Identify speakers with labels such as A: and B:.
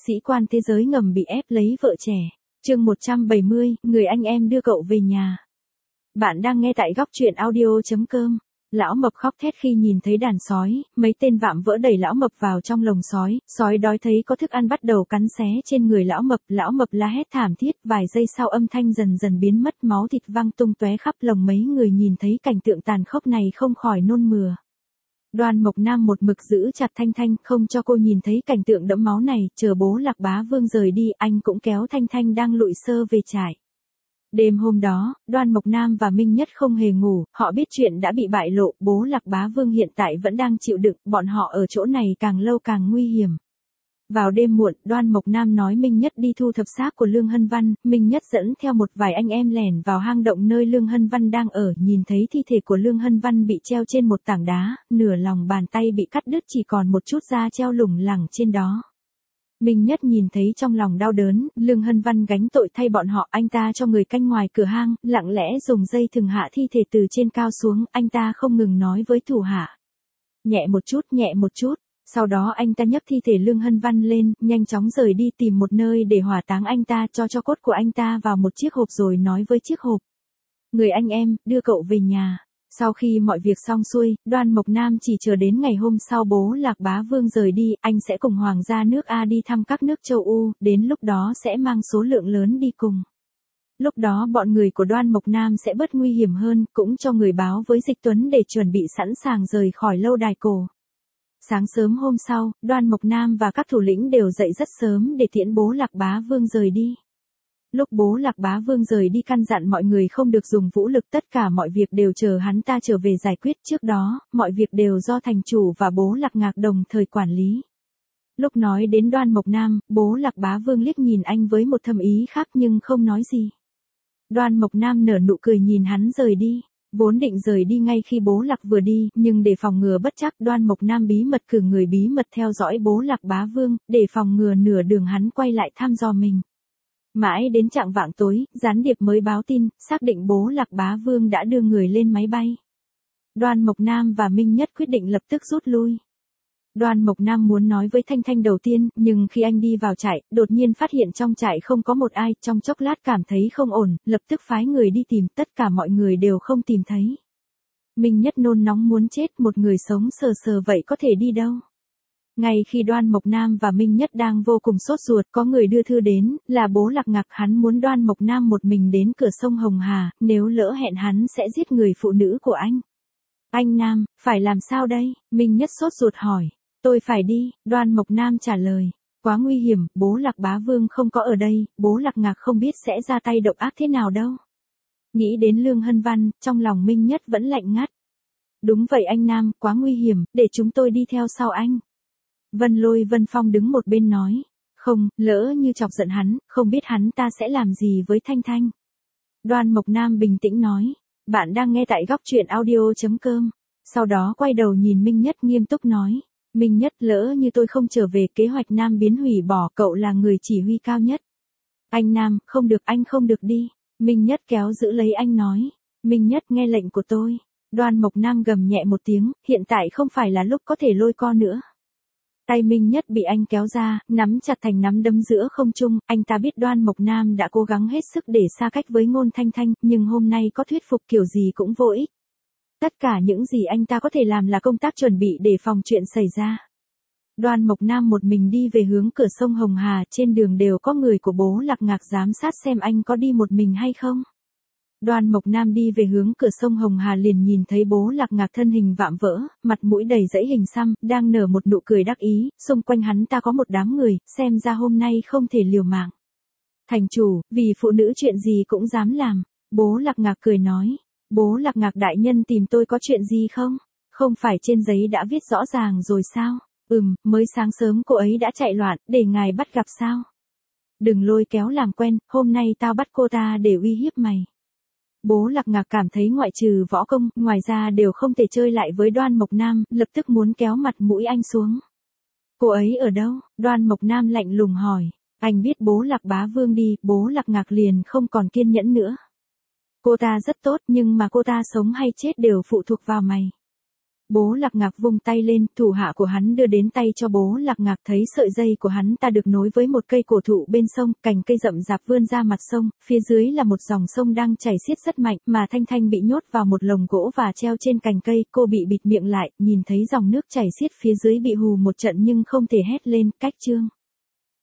A: Sĩ quan thế giới ngầm bị ép lấy vợ trẻ. Chương 170, người anh em đưa cậu về nhà. Bạn đang nghe tại góc truyện audio.com. Lão mập khóc thét khi nhìn thấy đàn sói, mấy tên vạm vỡ đẩy lão mập vào trong lồng sói, sói đói thấy có thức ăn bắt đầu cắn xé trên người lão mập la hét thảm thiết, vài giây sau âm thanh dần dần biến mất, máu thịt văng tung tóe khắp lồng, mấy người nhìn thấy cảnh tượng tàn khốc này không khỏi nôn mửa. Đoan Mộc Nam một mực giữ chặt Thanh Thanh, không cho cô nhìn thấy cảnh tượng đẫm máu này, chờ bố Lạc Bá Vương rời đi, anh cũng kéo Thanh Thanh đang lụi sơ về trại. Đêm hôm đó, Đoan Mộc Nam và Minh Nhất không hề ngủ, họ biết chuyện đã bị bại lộ, bố Lạc Bá Vương hiện tại vẫn đang chịu đựng, bọn họ ở chỗ này càng lâu càng nguy hiểm. Vào đêm muộn, Đoan Mộc Nam nói Minh Nhất đi thu thập xác của Lương Hân Văn, Minh Nhất dẫn theo một vài anh em lẻn vào hang động nơi Lương Hân Văn đang ở, nhìn thấy thi thể của Lương Hân Văn bị treo trên một tảng đá, nửa lòng bàn tay bị cắt đứt, chỉ còn một chút da treo lủng lẳng trên đó. Minh Nhất nhìn thấy trong lòng đau đớn, Lương Hân Văn gánh tội thay bọn họ, anh ta cho người canh ngoài cửa hang, lặng lẽ dùng dây thừng hạ thi thể từ trên cao xuống, anh ta không ngừng nói với thủ hạ. Nhẹ một chút. Sau đó anh ta nhấc thi thể Lương Hân Văn lên, nhanh chóng rời đi tìm một nơi để hỏa táng anh ta, cho cốt của anh ta vào một chiếc hộp rồi nói với chiếc hộp. Người anh em, đưa cậu về nhà. Sau khi mọi việc xong xuôi, Đoan Mộc Nam chỉ chờ đến ngày hôm sau bố Lạc Bá Vương rời đi, anh sẽ cùng hoàng gia nước A đi thăm các nước châu Âu, đến lúc đó sẽ mang số lượng lớn đi cùng. Lúc đó bọn người của Đoan Mộc Nam sẽ bớt nguy hiểm hơn, cũng cho người báo với Dịch Tuấn để chuẩn bị sẵn sàng rời khỏi lâu đài cổ. Sáng sớm hôm sau, Đoan Mộc Nam và các thủ lĩnh đều dậy rất sớm để tiễn bố Lạc Bá Vương rời đi. Lúc bố Lạc Bá Vương rời đi căn dặn mọi người không được dùng vũ lực, tất cả mọi việc đều chờ hắn ta trở về giải quyết, trước đó, mọi việc đều do thành chủ và bố Lạc Ngạc đồng thời quản lý. Lúc nói đến Đoan Mộc Nam, bố Lạc Bá Vương liếc nhìn anh với một thâm ý khác nhưng không nói gì. Đoan Mộc Nam nở nụ cười nhìn hắn rời đi. Vốn định rời đi ngay khi bố Lạc vừa đi, nhưng để phòng ngừa bất trắc, Đoan Mộc Nam bí mật cử người bí mật theo dõi bố Lạc Bá Vương, để phòng ngừa nửa đường hắn quay lại thăm dò mình. Mãi đến chạng vạng tối, gián điệp mới báo tin, xác định bố Lạc Bá Vương đã đưa người lên máy bay. Đoan Mộc Nam và Minh Nhất quyết định lập tức rút lui. Đoan Mộc Nam muốn nói với Thanh Thanh đầu tiên, nhưng khi anh đi vào trại, đột nhiên phát hiện trong trại không có một ai, trong chốc lát cảm thấy không ổn, lập tức phái người đi tìm, tất cả mọi người đều không tìm thấy. Minh Nhất nôn nóng muốn chết, một người sống sờ sờ vậy có thể đi đâu. Ngay khi Đoan Mộc Nam và Minh Nhất đang vô cùng sốt ruột, có người đưa thư đến, là bố Lạc Ngạc, hắn muốn Đoan Mộc Nam một mình đến cửa sông Hồng Hà, nếu lỡ hẹn hắn sẽ giết người phụ nữ của anh. Anh Nam, phải làm sao đây? Minh Nhất sốt ruột hỏi. Tôi phải đi, Đoan Mộc Nam trả lời. Quá nguy hiểm, bố Lạc Bá Vương không có ở đây, bố Lạc Ngạc không biết sẽ ra tay độc ác thế nào đâu. Nghĩ đến Lương Hân Văn, trong lòng Minh Nhất vẫn lạnh ngắt. Đúng vậy anh Nam, quá nguy hiểm, để chúng tôi đi theo sau anh. Vân Lôi Vân Phong đứng một bên nói. Không, lỡ như chọc giận hắn, không biết hắn ta sẽ làm gì với Thanh Thanh. Đoan Mộc Nam bình tĩnh nói. Bạn đang nghe tại góc truyện audio.com. Sau đó quay đầu nhìn Minh Nhất nghiêm túc nói. Minh Nhất, lỡ như tôi không trở về, kế hoạch Nam biến hủy bỏ, cậu là người chỉ huy cao nhất. Anh Nam, không được, anh không được đi. Minh Nhất kéo giữ lấy anh nói. Minh Nhất, nghe lệnh của tôi. Đoan Mộc Nam gầm nhẹ một tiếng, hiện tại không phải là lúc có thể lôi co nữa. Tay Minh Nhất bị anh kéo ra, nắm chặt thành nắm đấm giữa không trung, anh ta biết Đoan Mộc Nam đã cố gắng hết sức để xa cách với Ngôn Thanh Thanh, nhưng hôm nay có thuyết phục kiểu gì cũng vô ích. Tất cả những gì anh ta có thể làm là công tác chuẩn bị để phòng chuyện xảy ra. Đoan Mộc Nam một mình đi về hướng cửa sông Hồng Hà, trên đường đều có người của bố Lạc Ngạc giám sát xem anh có đi một mình hay không. Đoan Mộc Nam đi về hướng cửa sông Hồng Hà liền nhìn thấy bố Lạc Ngạc thân hình vạm vỡ, mặt mũi đầy dãy hình xăm, đang nở một nụ cười đắc ý, xung quanh hắn ta có một đám người, xem ra hôm nay không thể liều mạng. Thành chủ, vì phụ nữ chuyện gì cũng dám làm, bố Lạc Ngạc cười nói. Bố Lạc Ngạc đại nhân tìm tôi có chuyện gì không? Không phải trên giấy đã viết rõ ràng rồi sao? Mới sáng sớm cô ấy đã chạy loạn, để ngài bắt gặp sao? Đừng lôi kéo làm quen, hôm nay tao bắt cô ta để uy hiếp mày. Bố Lạc Ngạc cảm thấy ngoại trừ võ công, ngoài ra đều không thể chơi lại với Đoan Mộc Nam, lập tức muốn kéo mặt mũi anh xuống. Cô ấy ở đâu? Đoan Mộc Nam lạnh lùng hỏi. Anh biết bố Lạc Bá Vương đi, bố Lạc Ngạc liền không còn kiên nhẫn nữa. Cô ta rất tốt nhưng mà cô ta sống hay chết đều phụ thuộc vào mày. Bố Lạc Ngạc vung tay lên, thủ hạ của hắn đưa đến tay cho bố Lạc Ngạc, thấy sợi dây của hắn ta được nối với một cây cổ thụ bên sông, cành cây rậm rạp vươn ra mặt sông, phía dưới là một dòng sông đang chảy xiết rất mạnh, mà Thanh Thanh bị nhốt vào một lồng gỗ và treo trên cành cây, cô bị bịt miệng lại, nhìn thấy dòng nước chảy xiết phía dưới bị hù một trận nhưng không thể hét lên, cách chương.